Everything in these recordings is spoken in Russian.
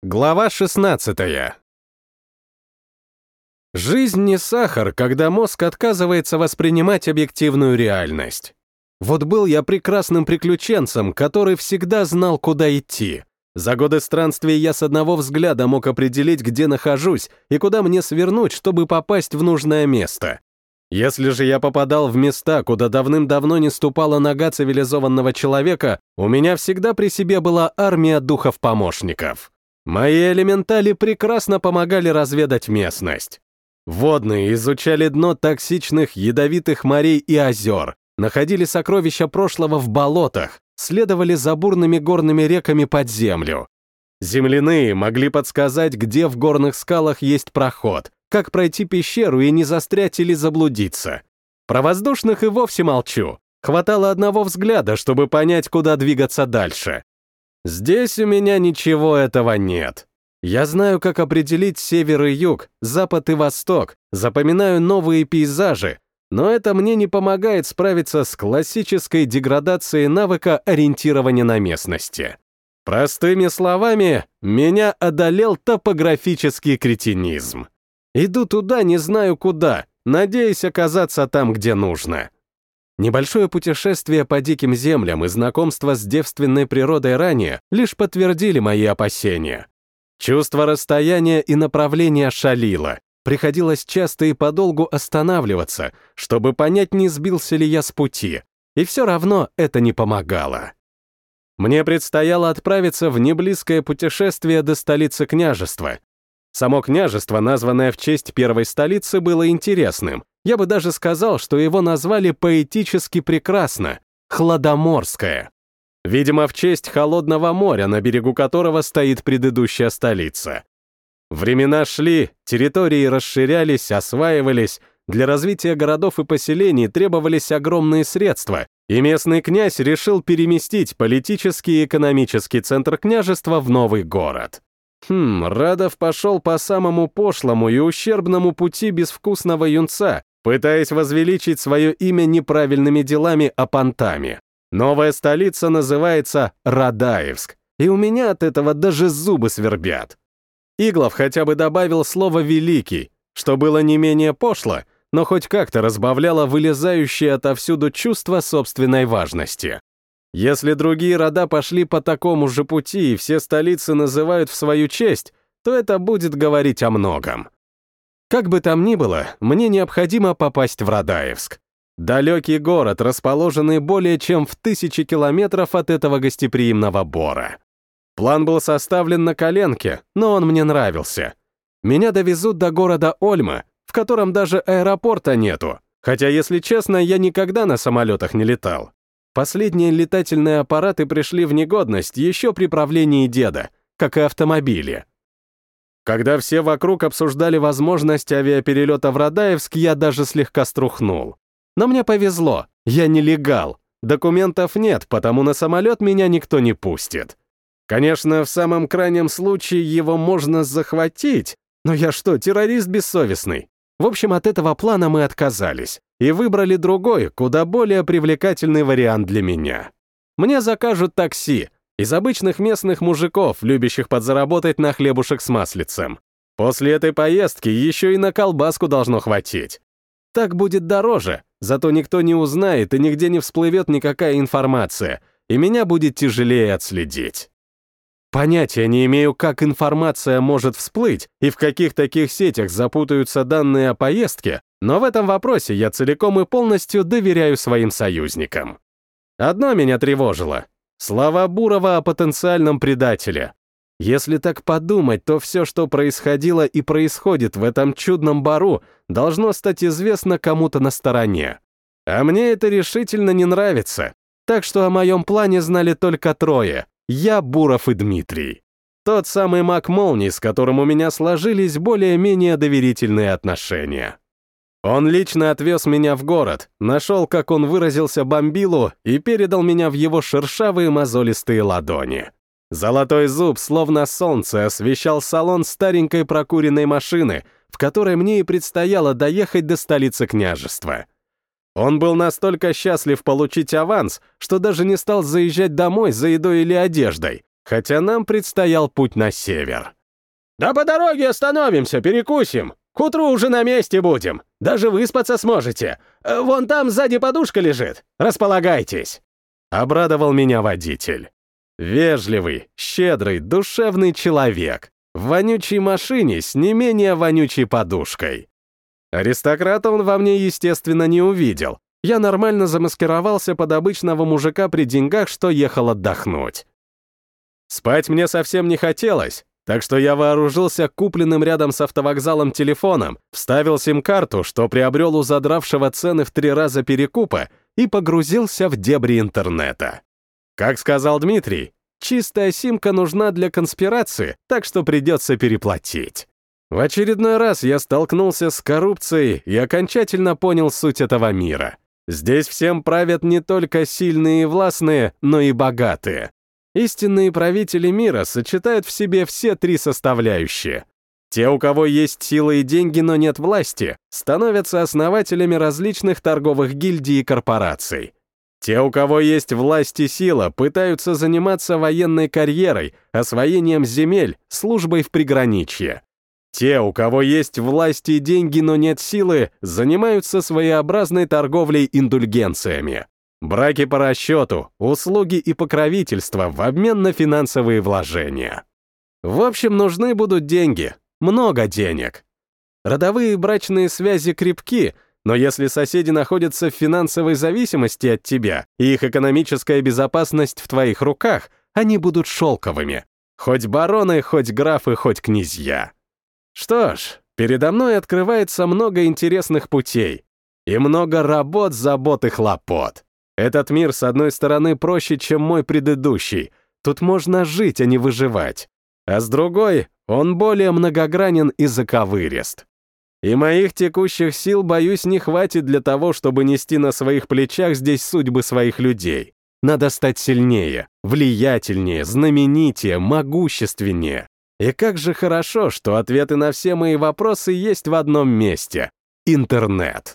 Глава 16. Жизнь не сахар, когда мозг отказывается воспринимать объективную реальность. Вот был я прекрасным приключенцем, который всегда знал, куда идти. За годы странствий я с одного взгляда мог определить, где нахожусь и куда мне свернуть, чтобы попасть в нужное место. Если же я попадал в места, куда давным-давно не ступала нога цивилизованного человека, у меня всегда при себе была армия духов-помощников. Мои элементали прекрасно помогали разведать местность. Водные изучали дно токсичных, ядовитых морей и озер, находили сокровища прошлого в болотах, следовали за бурными горными реками под землю. Земляные могли подсказать, где в горных скалах есть проход, как пройти пещеру и не застрять или заблудиться. Про воздушных и вовсе молчу. Хватало одного взгляда, чтобы понять, куда двигаться дальше. Здесь у меня ничего этого нет. Я знаю, как определить север и юг, запад и восток, запоминаю новые пейзажи, но это мне не помогает справиться с классической деградацией навыка ориентирования на местности. Простыми словами, меня одолел топографический кретинизм. Иду туда, не знаю куда, надеясь оказаться там, где нужно. Небольшое путешествие по диким землям и знакомство с девственной природой ранее лишь подтвердили мои опасения. Чувство расстояния и направления шалило. Приходилось часто и подолгу останавливаться, чтобы понять, не сбился ли я с пути. И все равно это не помогало. Мне предстояло отправиться в неблизкое путешествие до столицы княжества. Само княжество, названное в честь первой столицы, было интересным. Я бы даже сказал, что его назвали поэтически прекрасно — Хладоморское. Видимо, в честь холодного моря, на берегу которого стоит предыдущая столица. Времена шли, территории расширялись, осваивались, для развития городов и поселений требовались огромные средства, и местный князь решил переместить политический и экономический центр княжества в новый город. Радов пошел по самому пошлому и ущербному пути безвкусного юнца, пытаясь возвеличить свое имя неправильными делами о понтами. Новая столица называется Радаевск, и у меня от этого даже зубы свербят. Иглов хотя бы добавил слово «великий», что было не менее пошло, но хоть как-то разбавляло вылезающее отовсюду чувство собственной важности. Если другие рода пошли по такому же пути и все столицы называют в свою честь, то это будет говорить о многом. Как бы там ни было, мне необходимо попасть в Радаевск. Далекий город, расположенный более чем в 1000 километров от этого гостеприимного Бора. План был составлен на коленке, но он мне нравился. Меня довезут до города Ольма, в котором даже аэропорта нету, хотя, если честно, я никогда на самолетах не летал. Последние летательные аппараты пришли в негодность еще при правлении деда, как и автомобили. Когда все вокруг обсуждали возможность авиаперелета в Радаевск, я даже слегка струхнул. Но мне повезло, я нелегал, документов нет, потому на самолет меня никто не пустит. Конечно, в самом крайнем случае его можно захватить, но я что, террорист бессовестный? В общем, от этого плана мы отказались и выбрали другой, куда более привлекательный вариант для меня. Мне закажут такси из обычных местных мужиков, любящих подзаработать на хлебушек с маслицем. После этой поездки еще и на колбаску должно хватить. Так будет дороже, зато никто не узнает и нигде не всплывет никакая информация, и меня будет тяжелее отследить. Понятия не имею, как информация может всплыть и в каких таких сетях запутаются данные о поездке, но в этом вопросе я целиком и полностью доверяю своим союзникам. Одно меня тревожило — слова Бурова о потенциальном предателе. Если так подумать, то все, что происходило и происходит в этом чудном бару, должно стать известно кому-то на стороне. А мне это решительно не нравится, так что о моем плане знали только трое — я, Буров и Дмитрий. Тот самый маг молний, с которым у меня сложились более-менее доверительные отношения. Он лично отвез меня в город, нашел, как он выразился, бомбилу и передал меня в его шершавые мозолистые ладони. Золотой зуб, словно солнце, освещал салон старенькой прокуренной машины, в которой мне и предстояло доехать до столицы княжества. Он был настолько счастлив получить аванс, что даже не стал заезжать домой за едой или одеждой, хотя нам предстоял путь на север. «Да по дороге остановимся, перекусим. К утру уже на месте будем. Даже выспаться сможете. Вон там сзади подушка лежит. Располагайтесь», — обрадовал меня водитель. Вежливый, щедрый, душевный человек. В вонючей машине с не менее вонючей подушкой. Аристократа он во мне, естественно, не увидел. Я нормально замаскировался под обычного мужика при деньгах, что ехал отдохнуть. Спать мне совсем не хотелось, так что я вооружился купленным рядом с автовокзалом телефоном, вставил сим-карту, что приобрел у задравшего цены в 3 раза перекупа, и погрузился в дебри интернета. Как сказал Дмитрий, чистая симка нужна для конспирации, так что придется переплатить. В очередной раз я столкнулся с коррупцией и окончательно понял суть этого мира. Здесь всем правят не только сильные и властные, но и богатые. Истинные правители мира сочетают в себе все 3 составляющие. Те, у кого есть сила и деньги, но нет власти, становятся основателями различных торговых гильдий и корпораций. Те, у кого есть власть и сила, пытаются заниматься военной карьерой, освоением земель, службой в приграничье. Те, у кого есть власть и деньги, но нет силы, занимаются своеобразной торговлей индульгенциями. Браки по расчету, услуги и покровительство в обмен на финансовые вложения. В общем, нужны будут деньги. Много денег. Родовые брачные связи крепки, но если соседи находятся в финансовой зависимости от тебя, и их экономическая безопасность в твоих руках, они будут шелковыми. Хоть бароны, хоть графы, хоть князья. Что ж, передо мной открывается много интересных путей. И много работ, забот и хлопот. Этот мир, с одной стороны, проще, чем мой предыдущий. Тут можно жить, а не выживать. А с другой, он более многогранен и заковырист. И моих текущих сил, боюсь, не хватит для того, чтобы нести на своих плечах здесь судьбы своих людей. Надо стать сильнее, влиятельнее, знаменитее, могущественнее. И как же хорошо, что ответы на все мои вопросы есть в одном месте — интернет.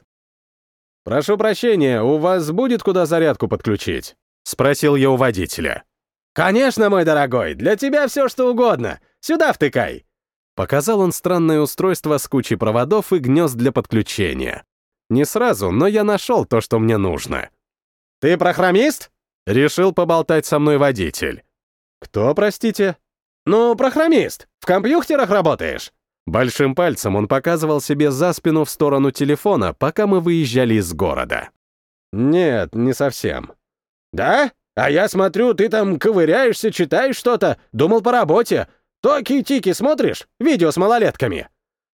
«Прошу прощения, у вас будет куда зарядку подключить?» — спросил я у водителя. «Конечно, мой дорогой, для тебя все что угодно. Сюда втыкай!» Показал он странное устройство с кучей проводов и гнезд для подключения. Не сразу, но я нашел то, что мне нужно. «Ты программист?» — решил поболтать со мной водитель. «Кто, простите?» «Ну, программист. В компьютерах работаешь?» Большим пальцем он показывал себе за спину в сторону телефона, пока мы выезжали из города. «Нет, не совсем». «Да? А я смотрю, ты там ковыряешься, читаешь что-то. Думал по работе. Токи-тики смотришь? Видео с малолетками?»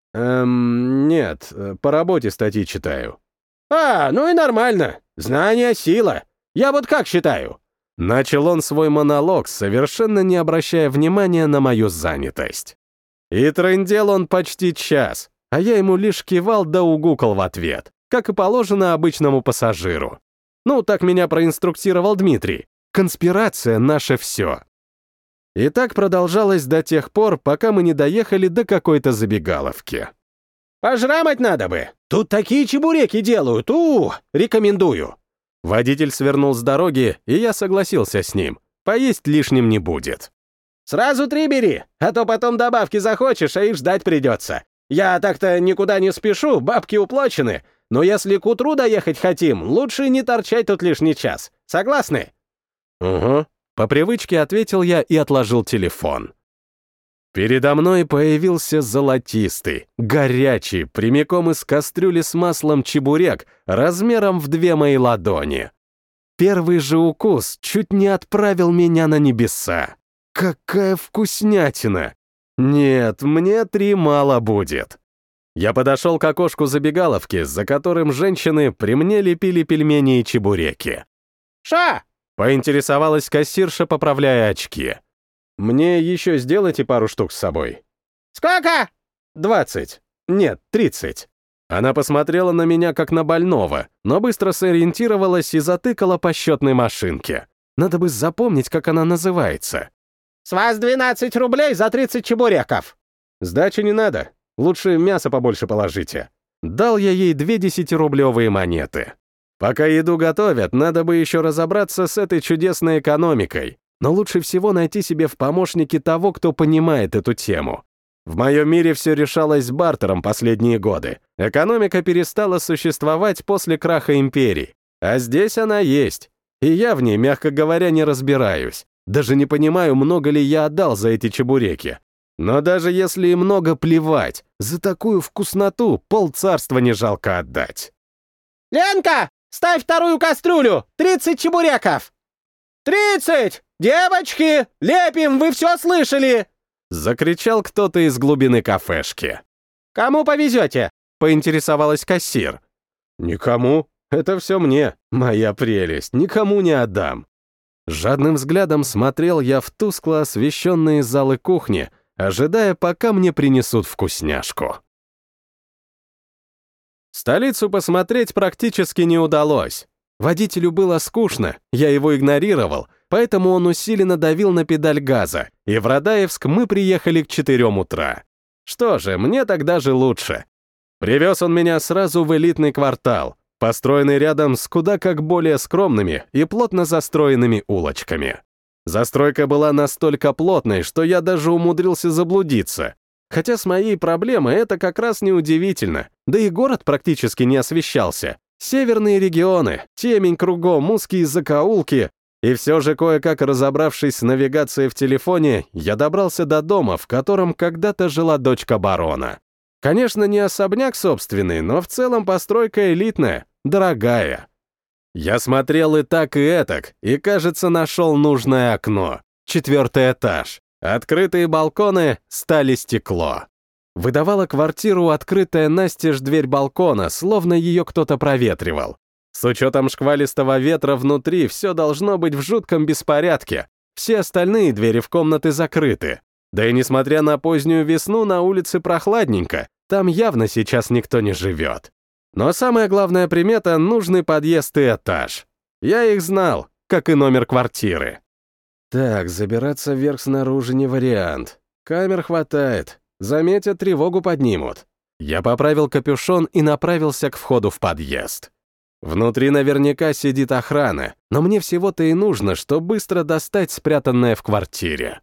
Нет, по работе статьи читаю». «А, ну и нормально. Знание — сила. Я вот как считаю?» Начал он свой монолог, совершенно не обращая внимания на мою занятость. И трындел он почти час, а я ему лишь кивал да угукал в ответ, как и положено обычному пассажиру. Ну, так меня проинструктировал Дмитрий. Конспирация — наше все. И так продолжалось до тех пор, пока мы не доехали до какой-то забегаловки. «Пожрамать надо бы. Тут такие чебуреки делают. Рекомендую». Водитель свернул с дороги, и я согласился с ним. Поесть лишним не будет. «Сразу 3 бери, а то потом добавки захочешь, а их ждать придется. Я так-то никуда не спешу, бабки уплочены, но если к утру доехать хотим, лучше не торчать тут лишний час. Согласны?» «Угу», — по привычке ответил я и отложил телефон. Передо мной появился золотистый, горячий, прямиком из кастрюли с маслом чебурек размером в 2 мои ладони. Первый же укус чуть не отправил меня на небеса. Какая вкуснятина! Нет, мне 3 мало будет. Я подошел к окошку забегаловки, за которым женщины при мне лепили пельмени и чебуреки. «Ша!» — поинтересовалась кассирша, поправляя очки. «Мне еще сделайте пару штук с собой». «Сколько?» 20. Нет, 30. Она посмотрела на меня как на больного, но быстро сориентировалась и затыкала по счетной машинке. Надо бы запомнить, как она называется. «С вас 12 рублей за 30 чебуреков». «Сдачи не надо. Лучше мясо побольше положите». Дал я ей 2 10-рублевые монеты. Пока еду готовят, надо бы еще разобраться с этой чудесной экономикой. но лучше всего найти себе в помощнике того, кто понимает эту тему. В моем мире все решалось бартером последние годы. Экономика перестала существовать после краха империй, а здесь она есть. И я в ней, мягко говоря, не разбираюсь. Даже не понимаю, много ли я отдал за эти чебуреки. Но даже если и много, плевать. За такую вкусноту полцарства не жалко отдать. «Ленка, ставь вторую кастрюлю! 30 чебуреков!» «30! Девочки, лепим, вы все слышали!» Закричал кто-то из глубины кафешки. «Кому повезете?» — поинтересовалась кассир. «Никому. Это все мне, моя прелесть, никому не отдам». Жадным взглядом смотрел я в тускло освещенные залы кухни, ожидая, пока мне принесут вкусняшку. Столицу посмотреть практически не удалось. Водителю было скучно, я его игнорировал, поэтому он усиленно давил на педаль газа, и в Радаевск мы приехали к 4 утра. Что же, мне тогда же лучше. Привез он меня сразу в элитный квартал, построенный рядом с куда как более скромными и плотно застроенными улочками. Застройка была настолько плотной, что я даже умудрился заблудиться. Хотя с моей проблемой это как раз неудивительно, да и город практически не освещался. Северные регионы, темень кругом, узкие закоулки. И все же, кое-как разобравшись с навигацией в телефоне, я добрался до дома, в котором когда-то жила дочка барона. Конечно, не особняк собственный, но в целом постройка элитная, дорогая. Я смотрел и так, и этак, и, кажется, нашел нужное окно. 4-й этаж. Открытые балконы стали стекло. Выдавала квартиру открытая настежь дверь балкона, словно ее кто-то проветривал. С учетом шквалистого ветра внутри все должно быть в жутком беспорядке. Все остальные двери в комнаты закрыты. Да и несмотря на позднюю весну, на улице прохладненько. Там явно сейчас никто не живет. Но самая главная примета — нужный подъезд и этаж. Я их знал, как и номер квартиры. Так, забираться вверх снаружи не вариант. Камер хватает. Заметят, тревогу поднимут. Я поправил капюшон и направился к входу в подъезд. Внутри наверняка сидит охрана, но мне всего-то и нужно, что быстро достать спрятанное в квартире.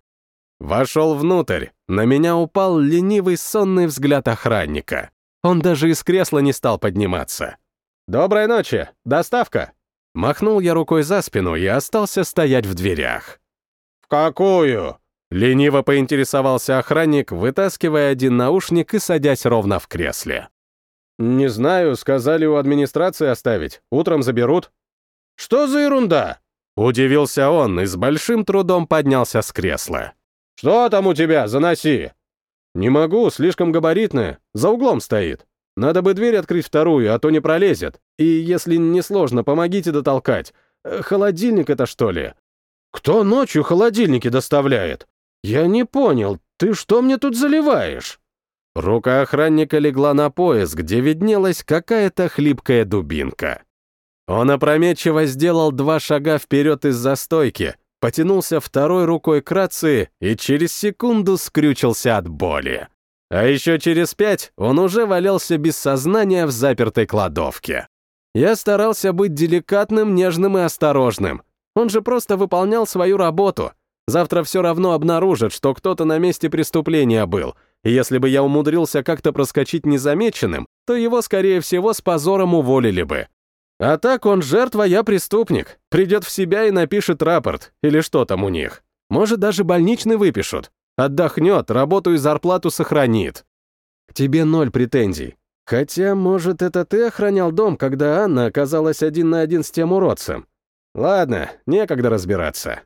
Вошел внутрь, на меня упал ленивый сонный взгляд охранника. Он даже из кресла не стал подниматься. «Доброй ночи! Доставка!» Махнул я рукой за спину и остался стоять в дверях. «В какую?» Лениво поинтересовался охранник, вытаскивая один наушник и садясь ровно в кресле. «Не знаю, сказали у администрации оставить, утром заберут». «Что за ерунда?» Удивился он и с большим трудом поднялся с кресла. «Что там у тебя? Заноси!» «Не могу, слишком габаритная, за углом стоит. Надо бы дверь открыть вторую, а то не пролезет. И если не сложно, помогите дотолкать. Холодильник это, что ли?» «Кто ночью холодильники доставляет? Я не понял, ты что мне тут заливаешь?» Рука охранника легла на пояс, где виднелась какая-то хлипкая дубинка. Он опрометчиво сделал 2 шага вперед из-за стойки, потянулся второй рукой к рации и через секунду скрючился от боли. А еще через 5 он уже валялся без сознания в запертой кладовке. Я старался быть деликатным, нежным и осторожным. Он же просто выполнял свою работу. Завтра все равно обнаружат, что кто-то на месте преступления был, и если бы я умудрился как-то проскочить незамеченным, то его, скорее всего, с позором уволили бы. А так он жертва, я преступник. Придет в себя и напишет рапорт, или что там у них. Может, даже больничный выпишут. Отдохнет, работу и зарплату сохранит. К тебе 0 претензий. Хотя, может, это ты охранял дом, когда Анна оказалась 1 на 1 с тем уродцем. Ладно, некогда разбираться.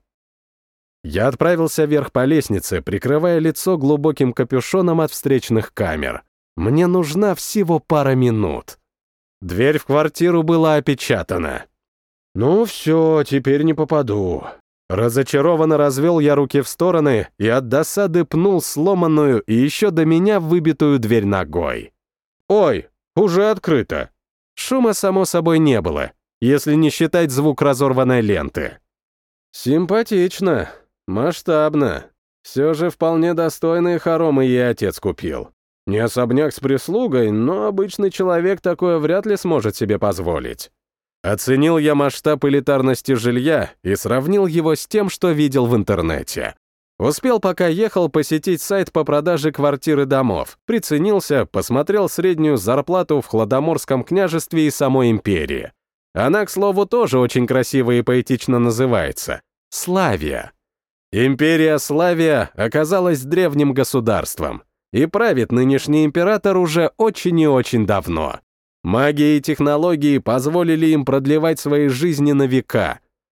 Я отправился вверх по лестнице, прикрывая лицо глубоким капюшоном от встречных камер. Мне нужна всего пара минут. Дверь в квартиру была опечатана. «Ну все, теперь не попаду». Разочарованно развел я руки в стороны и от досады пнул сломанную и еще до меня выбитую дверь ногой. «Ой, уже открыто». Шума, само собой, не было, если не считать звук разорванной ленты. «Симпатично, масштабно. Все же вполне достойные хоромы ей отец купил. Не особняк с прислугой, но обычный человек такое вряд ли сможет себе позволить. Оценил я масштаб элитарности жилья и сравнил его с тем, что видел в интернете. Успел, пока ехал, посетить сайт по продаже квартир и домов, приценился, посмотрел среднюю зарплату в Хладоморском княжестве и самой империи. Она, к слову, тоже очень красиво и поэтично называется — Славия. Империя Славия оказалась древним государством, и правит нынешний император уже очень и очень давно. Магия и технологии позволили им продлевать свои жизни на века.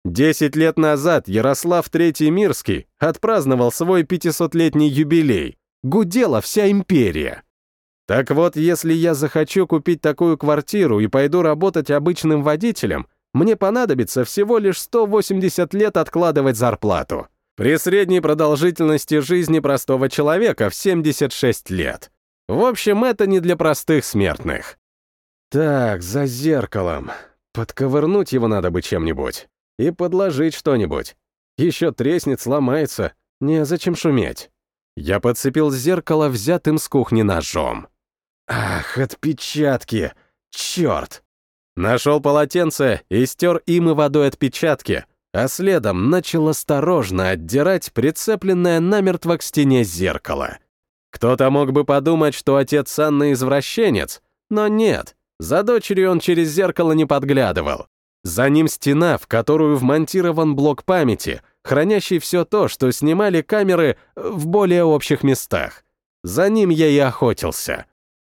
10 лет назад Ярослав III Мирский отпраздновал свой 500-летний юбилей. Гудела вся империя. Так вот, если я захочу купить такую квартиру и пойду работать обычным водителем, мне понадобится всего лишь 180 лет откладывать зарплату. При средней продолжительности жизни простого человека в 76 лет. В общем, это не для простых смертных. Так, за зеркалом. Подковырнуть его надо бы чем-нибудь. И подложить что-нибудь. Еще треснет, сломается. Незачем шуметь. Я подцепил зеркало взятым с кухни ножом. Ах, отпечатки! Черт! Нашел полотенце и стер им и водой отпечатки, а следом начал осторожно отдирать прицепленное намертво к стене зеркало. Кто-то мог бы подумать, что отец Анны извращенец, но нет. За дочерью он через зеркало не подглядывал. За ним стена, в которую вмонтирован блок памяти, хранящий все то, что снимали камеры в более общих местах. За ним я и охотился.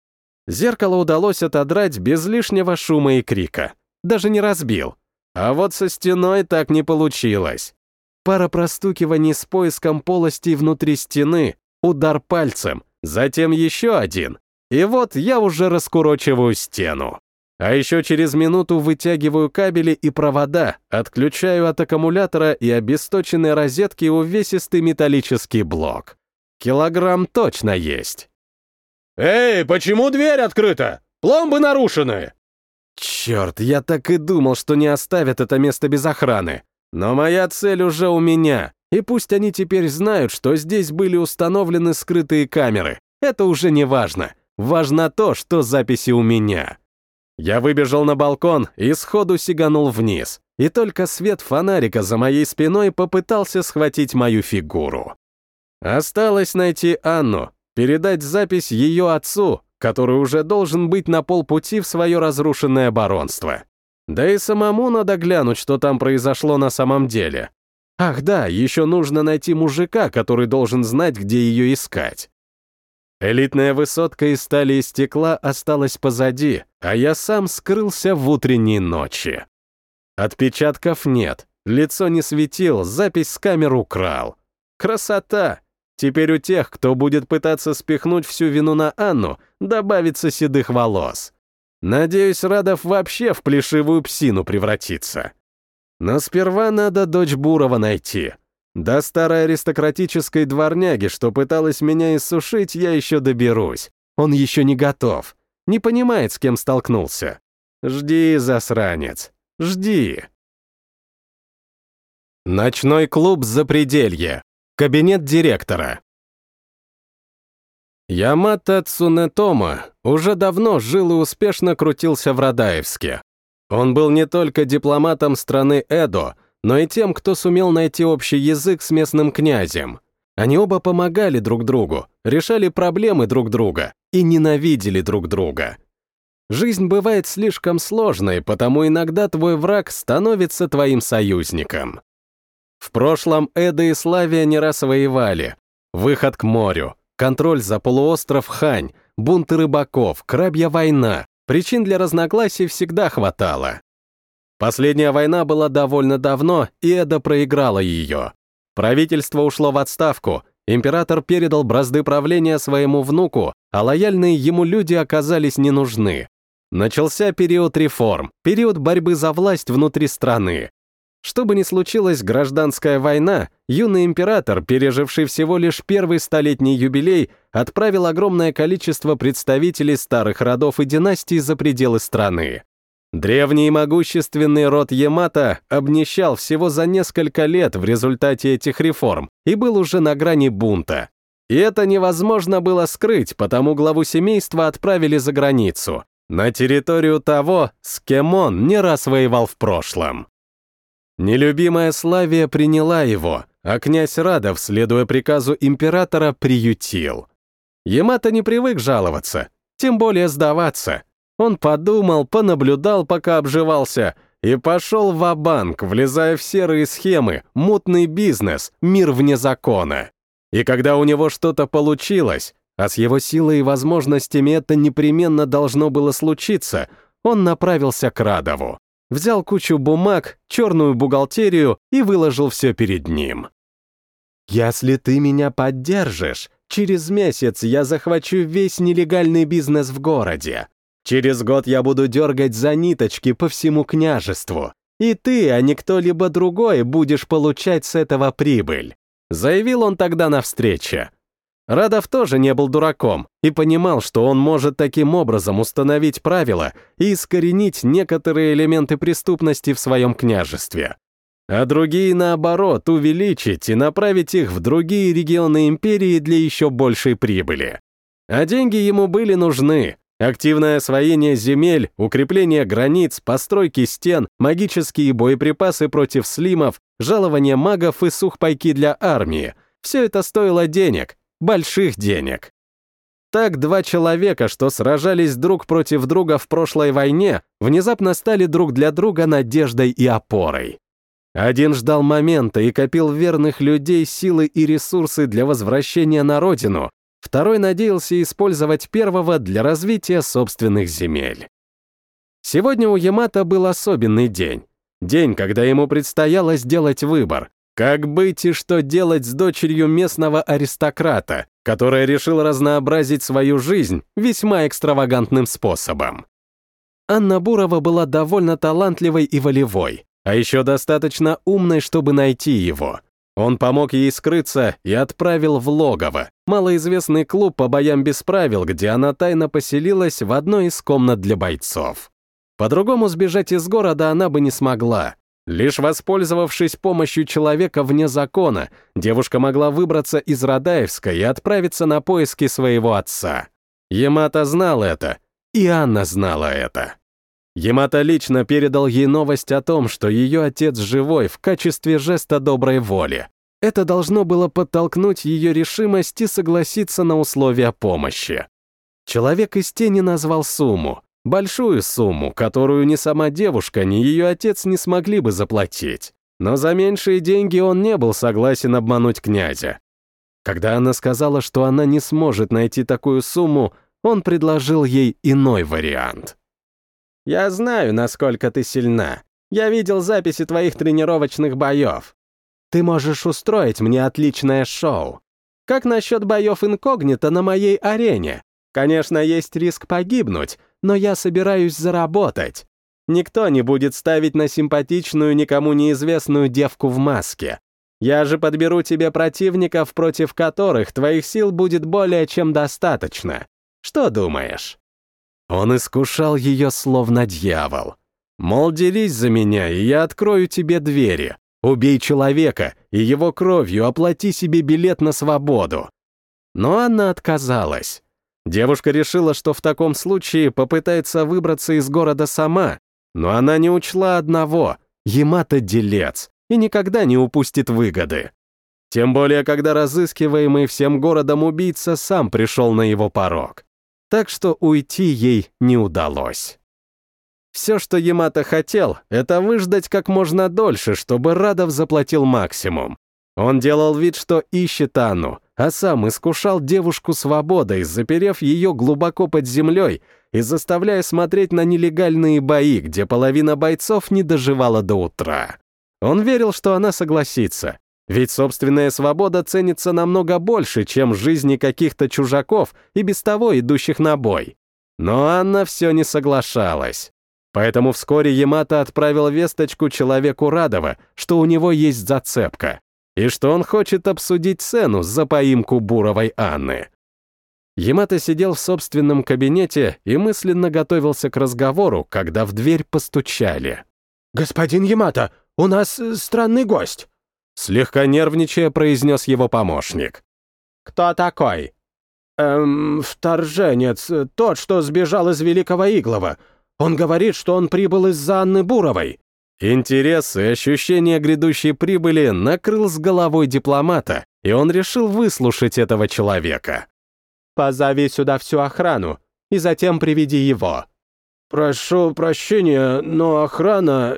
Зеркало удалось отодрать без лишнего шума и крика. Даже не разбил. А вот со стеной так не получилось. Пара простукиваний с поиском полостей внутри стены, удар пальцем, затем еще один. И вот я уже раскурочиваю стену. А еще через минуту вытягиваю кабели и провода, отключаю от аккумулятора и обесточенной розетки увесистый металлический блок. Килограмм точно есть. «Эй, почему дверь открыта? Пломбы нарушены!» Черт, я так и думал, что не оставят это место без охраны. Но моя цель уже у меня, и пусть они теперь знают, что здесь были установлены скрытые камеры. Это уже не важно. Важно то, что записи у меня. Я выбежал на балкон и сходу сиганул вниз, и только свет фонарика за моей спиной попытался схватить мою фигуру. Осталось найти Анну, передать запись ее отцу, который уже должен быть на полпути в свое разрушенное баронство. Да и самому надо глянуть, что там произошло на самом деле. Ах да, еще нужно найти мужика, который должен знать, где ее искать. Элитная высотка из стали и стекла осталась позади, а я сам скрылся в утренней ночи. Отпечатков нет, лицо не светил, запись с камер украл. Красота! Теперь у тех, кто будет пытаться спихнуть всю вину на Анну, добавится седых волос. Надеюсь, Радов вообще в плешивую псину превратится. Но сперва надо дочь Бурова найти. До старой аристократической дворняги, что пыталась меня иссушить, я еще доберусь. Он еще не готов. Не понимает, с кем столкнулся. Жди, засранец. Жди. Ночной клуб «Запределье». Кабинет директора. Ямато Цунетома уже давно жил и успешно крутился в Радаевске. Он был не только дипломатом страны Эдо, но и тем, кто сумел найти общий язык с местным князем. Они оба помогали друг другу, решали проблемы друг друга и ненавидели друг друга. Жизнь бывает слишком сложной, потому иногда твой враг становится твоим союзником. В прошлом Эдо и Славия не раз воевали. Выход к морю, контроль за полуостров Хань, бунты рыбаков, крабья война. Причин для разногласий всегда хватало. Последняя война была довольно давно, и Эдо проиграла ее. Правительство ушло в отставку, император передал бразды правления своему внуку, а лояльные ему люди оказались не нужны. Начался период реформ, период борьбы за власть внутри страны. Что бы ни случилось, гражданская война, юный император, переживший всего лишь первый столетний юбилей, отправил огромное количество представителей старых родов и династий за пределы страны. Древний и могущественный род Ямато обнищал всего за несколько лет в результате этих реформ и был уже на грани бунта. И это невозможно было скрыть, потому главу семейства отправили за границу. на территорию того, с кем он не раз воевал в прошлом. Нелюбимая Славия приняла его, а князь Радов, следуя приказу императора, приютил. Ямато не привык жаловаться, тем более сдаваться. Он подумал, понаблюдал, пока обживался, и пошел ва-банк, влезая в серые схемы, мутный бизнес, мир вне закона. И когда у него что-то получилось, а с его силой и возможностями это непременно должно было случиться, он направился к Радову. Взял кучу бумаг, черную бухгалтерию и выложил все перед ним. «Если ты меня поддержишь, через месяц я захвачу весь нелегальный бизнес в городе. Через год я буду дергать за ниточки по всему княжеству. И ты, а не кто-либо другой, будешь получать с этого прибыль», заявил он тогда на встрече. Радов тоже не был дураком и понимал, что он может таким образом установить правила и искоренить некоторые элементы преступности в своем княжестве. А другие, наоборот, увеличить и направить их в другие регионы империи для еще большей прибыли. А деньги ему были нужны. Активное освоение земель, укрепление границ, постройки стен, магические боеприпасы против слимов, жалование магов и сухпайки для армии. Все это стоило денег, больших денег. Так два человека, что сражались друг против друга в прошлой войне, внезапно стали друг для друга надеждой и опорой. Один ждал момента и копил верных людей, силы и ресурсы для возвращения на родину, второй надеялся использовать первого для развития собственных земель. Сегодня у Ямато был особенный день. День, когда ему предстояло сделать выбор, как быть и что делать с дочерью местного аристократа, который решил разнообразить свою жизнь весьма экстравагантным способом. Анна Бурова была довольно талантливой и волевой, а еще достаточно умной, чтобы найти его. Он помог ей скрыться и отправил в логово, малоизвестный клуб по боям без правил, где она тайно поселилась в одной из комнат для бойцов. По-другому сбежать из города она бы не смогла. Лишь воспользовавшись помощью человека вне закона, девушка могла выбраться из Радаевска и отправиться на поиски своего отца. Ямато знал это, и Анна знала это. Ямато лично передал ей новость о том, что ее отец живой в качестве жеста доброй воли. Это должно было подтолкнуть ее решимость и согласиться на условия помощи. Человек из тени назвал сумму, большую сумму, которую ни сама девушка, ни ее отец не смогли бы заплатить. Но за меньшие деньги он не был согласен обмануть князя. Когда она сказала, что она не сможет найти такую сумму, он предложил ей иной вариант. «Я знаю, насколько ты сильна. Я видел записи твоих тренировочных боев. Ты можешь устроить мне отличное шоу. Как насчет боев инкогнито на моей арене? Конечно, есть риск погибнуть, но я собираюсь заработать. Никто не будет ставить на симпатичную, никому неизвестную девку в маске. Я же подберу тебе противников, против которых твоих сил будет более чем достаточно. Что думаешь?» Он искушал ее словно дьявол. Мол, делись за меня, и я открою тебе двери. Убей человека, и его кровью оплати себе билет на свободу. Но Анна отказалась. Девушка решила, что в таком случае попытается выбраться из города сама, но она не учла одного — Ямато делец, и никогда не упустит выгоды. Тем более, когда разыскиваемый всем городом убийца сам пришел на его порог. Так что уйти ей не удалось. Все, что Ямато хотел, это выждать как можно дольше, чтобы Радов заплатил максимум. Он делал вид, что ищет Анну, а сам искушал девушку свободой, заперев ее глубоко под землей и заставляя смотреть на нелегальные бои, где половина бойцов не доживала до утра. Он верил, что она согласится, ведь собственная свобода ценится намного больше, чем жизни каких-то чужаков и без того идущих на бой. Но Анна все не соглашалась. Поэтому вскоре Ямато отправил весточку человеку Радова, что у него есть зацепка, и что он хочет обсудить цену за поимку Буровой Анны. Ямато сидел в собственном кабинете и мысленно готовился к разговору, когда в дверь постучали. «Господин Ямато, у нас странный гость!» Слегка нервничая, произнес его помощник. «Кто такой?» Вторженец, тот, что сбежал из Великого Иглова. Он говорит, что он прибыл из-за Анны Буровой». Интерес и ощущение грядущей прибыли накрыл с головой дипломата, и он решил выслушать этого человека. «Позови сюда всю охрану, и затем приведи его». «Прошу прощения, но охрана,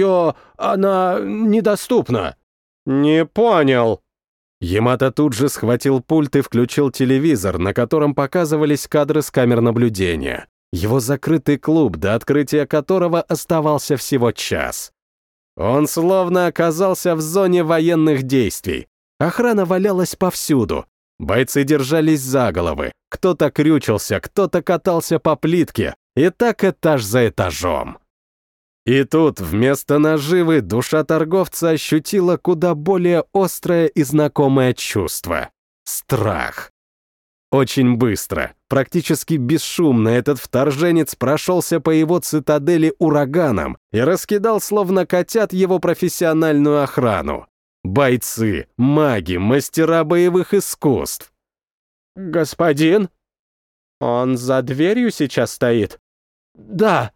она недоступна». «Не понял». Ямато тут же схватил пульт и включил телевизор, на котором показывались кадры с камер наблюдения. Его закрытый клуб, до открытия которого оставался всего час. Он словно оказался в зоне военных действий. Охрана валялась повсюду. Бойцы держались за головы. Кто-то крючился, кто-то катался по плитке. И так этаж за этажом. И тут вместо наживы душа торговца ощутила куда более острое и знакомое чувство — страх. Очень быстро, практически бесшумно этот вторженец прошелся по его цитадели ураганом и раскидал словно котят его профессиональную охрану. Бойцы, маги, мастера боевых искусств. «Господин? Он за дверью сейчас стоит?» «Да».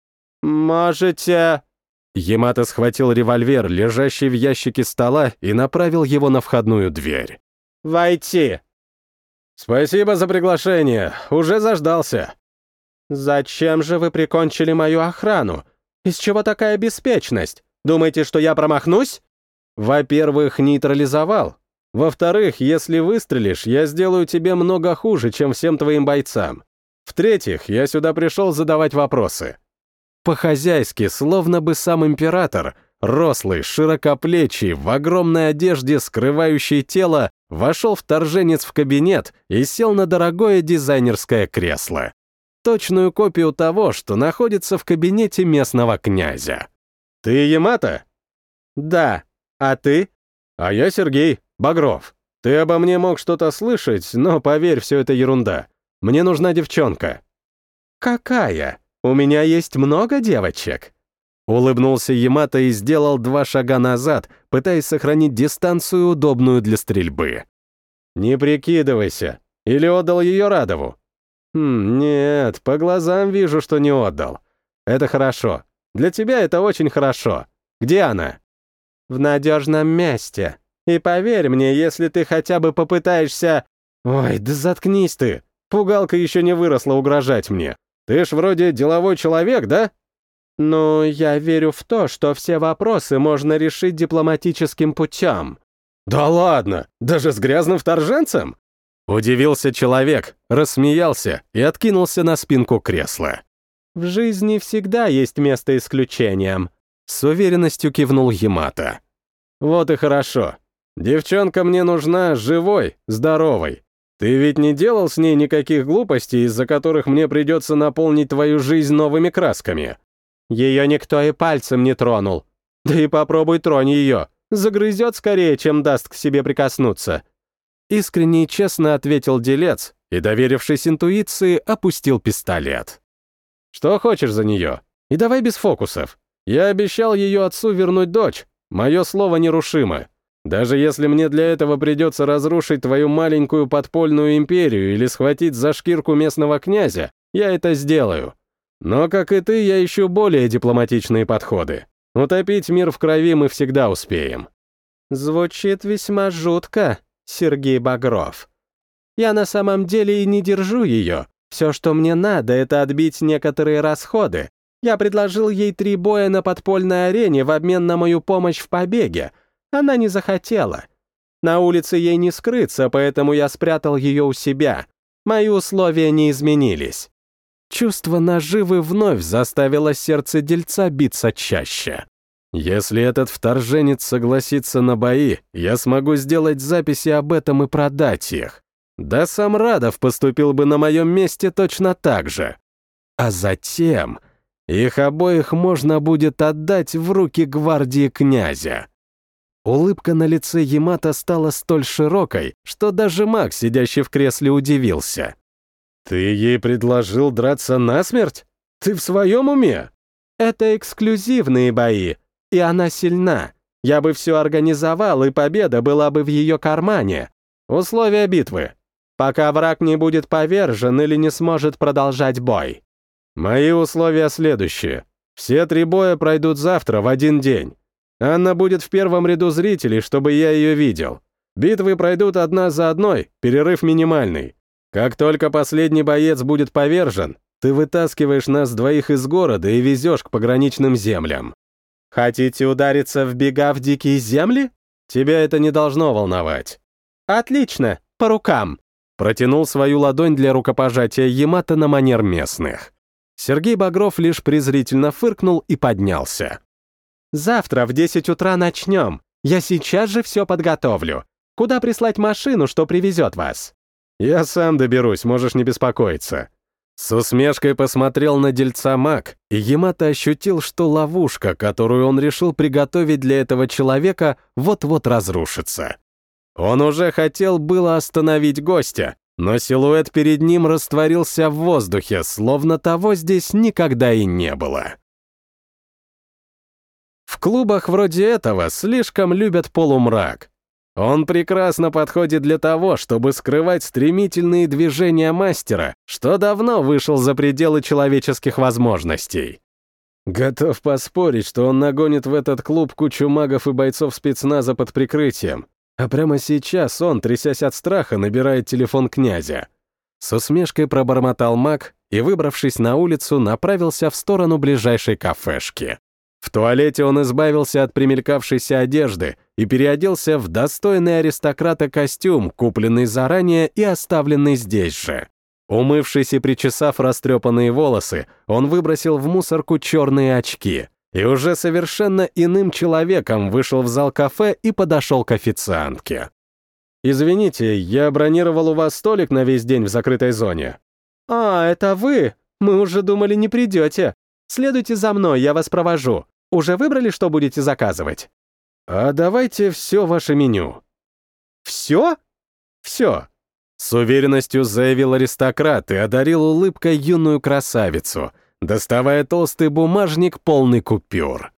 «Можете...» Ямато схватил револьвер, лежащий в ящике стола, и направил его на входную дверь. «Войти». «Спасибо за приглашение, уже заждался». «Зачем же вы прикончили мою охрану? Из чего такая беспечность? Думаете, что я промахнусь?» «Во-первых, нейтрализовал. Во-вторых, если выстрелишь, я сделаю тебе много хуже, чем всем твоим бойцам. В-третьих, я сюда пришел задавать вопросы». По-хозяйски, словно бы сам император, рослый, широкоплечий, в огромной одежде, скрывающей тело, вошел вторженец в кабинет и сел на дорогое дизайнерское кресло. Точную копию того, что находится в кабинете местного князя. «Ты Ямато?» «Да. А ты?» «А я Сергей Багров. Ты обо мне мог что-то слышать, но поверь, все это ерунда. Мне нужна девчонка». «Какая? У меня есть много девочек». Улыбнулся Ямато и сделал 2 шага назад, пытаясь сохранить дистанцию, удобную для стрельбы. «Не прикидывайся. Или отдал ее Радову?» «Нет, по глазам вижу, что не отдал. Это хорошо. Для тебя это очень хорошо. Где она?» «В надежном месте. И поверь мне, если ты хотя бы попытаешься...» «Ой, да заткнись ты. Пугалка еще не выросла угрожать мне. Ты ж вроде деловой человек, да?» «Ну, я верю в то, что все вопросы можно решить дипломатическим путем». «Да ладно, даже с грязным вторженцем?» Удивился человек, рассмеялся и откинулся на спинку кресла. «В жизни всегда есть место исключениям», — с уверенностью кивнул Ямато. «Вот и хорошо. Девчонка мне нужна живой, здоровой. Ты ведь не делал с ней никаких глупостей, из-за которых мне придется наполнить твою жизнь новыми красками?» «Ее никто и пальцем не тронул. Да и попробуй тронь ее. Загрызет скорее, чем даст к себе прикоснуться». Искренне и честно ответил делец и, доверившись интуиции, опустил пистолет. «Что хочешь за нее? И давай без фокусов. Я обещал ее отцу вернуть дочь. Мое слово нерушимо. Даже если мне для этого придется разрушить твою маленькую подпольную империю или схватить за шкирку местного князя, я это сделаю. Но, как и ты, я ищу более дипломатичные подходы. Утопить мир в крови мы всегда успеем». «Звучит весьма жутко, Сергей Багров. Я на самом деле и не держу ее. Все, что мне надо, это отбить некоторые расходы. Я предложил ей 3 боя на подпольной арене в обмен на мою помощь в побеге. Она не захотела. На улице ей не скрыться, поэтому я спрятал ее у себя. Мои условия не изменились». Чувство наживы вновь заставило сердце дельца биться чаще. «Если этот вторженец согласится на бои, я смогу сделать записи об этом и продать их. Да сам Радов поступил бы на моем месте точно так же. А затем их обоих можно будет отдать в руки гвардии князя». Улыбка на лице Ямато стала столь широкой, что даже маг, сидящий в кресле, удивился. «Ты ей предложил драться насмерть? Ты в своем уме?» «Это эксклюзивные бои, и она сильна. Я бы все организовал, и победа была бы в ее кармане». «Условия битвы». пока враг не будет повержен или не сможет продолжать бой. Мои условия следующие. Все 3 боя пройдут завтра в один день. Анна будет в первом ряду зрителей, чтобы я ее видел. Битвы пройдут одна за одной, перерыв минимальный. Как только последний боец будет повержен, ты вытаскиваешь нас 2 из города и везешь к пограничным землям. Хотите удариться в бега в дикие земли? Тебя это не должно волновать. Отлично, по рукам. Протянул свою ладонь для рукопожатия Ямато на манер местных. Сергей Багров лишь презрительно фыркнул и поднялся. Завтра в 10 утра начнем. Я сейчас же все подготовлю. Куда прислать машину, что привезет вас? Я сам доберусь, можешь не беспокоиться. С усмешкой посмотрел на дельца маг, и Ямато ощутил, что ловушка, которую он решил приготовить для этого человека, вот-вот разрушится. Он уже хотел было остановить гостя, но силуэт перед ним растворился в воздухе, словно того здесь никогда и не было. В клубах вроде этого слишком любят полумрак. Он прекрасно подходит для того, чтобы скрывать стремительные движения мастера, что давно вышел за пределы человеческих возможностей. Готов поспорить, что он нагонит в этот клуб кучу магов и бойцов спецназа под прикрытием, а прямо сейчас он, трясясь от страха, набирает телефон князя. С усмешкой пробормотал маг и, выбравшись на улицу, направился в сторону ближайшей кафешки. В туалете он избавился от примелькавшейся одежды и переоделся в достойный аристократа костюм, купленный заранее и оставленный здесь же. Умывшись и причесав растрепанные волосы, он выбросил в мусорку черные очки и уже совершенно иным человеком вышел в зал кафе и подошел к официантке. «Извините, я бронировал у вас столик на весь день в закрытой зоне». «А, это вы? Мы уже думали, не придете. Следуйте за мной, я вас провожу. Уже выбрали, что будете заказывать?» «А давайте все ваше меню». «Все?» «Все», — с уверенностью заявил аристократ и одарил улыбкой юную красавицу, доставая толстый бумажник, полный купюр.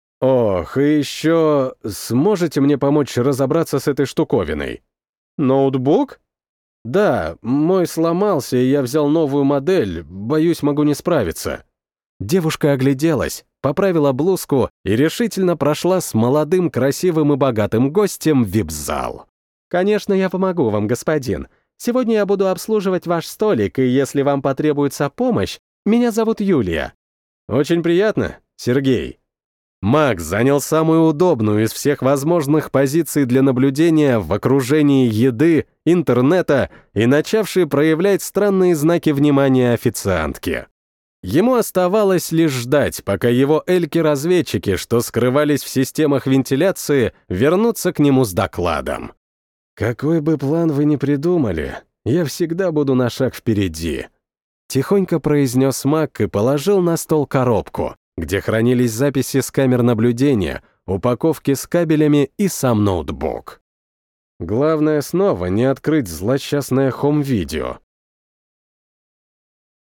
«Ох, и еще сможете мне помочь разобраться с этой штуковиной?» «Ноутбук?» «Да, мой сломался, и я взял новую модель, боюсь, могу не справиться». Девушка огляделась, поправила блузку и решительно прошла с молодым, красивым и богатым гостем в вип-зал. «Конечно, я помогу вам, господин. Сегодня я буду обслуживать ваш столик, и если вам потребуется помощь, меня зовут Юлия». «Очень приятно, Сергей». Макс занял самую удобную из всех возможных позиций для наблюдения в окружении еды, интернета и начавший проявлять странные знаки внимания официантки. Ему оставалось лишь ждать, пока его эльки-разведчики, что скрывались в системах вентиляции, вернутся к нему с докладом. «Какой бы план вы ни придумали, я всегда буду на шаг впереди», — тихонько произнес Мак и положил на стол коробку, где хранились записи с камер наблюдения, упаковки с кабелями и сам ноутбук. Главное снова не открыть злосчастное хом-видео.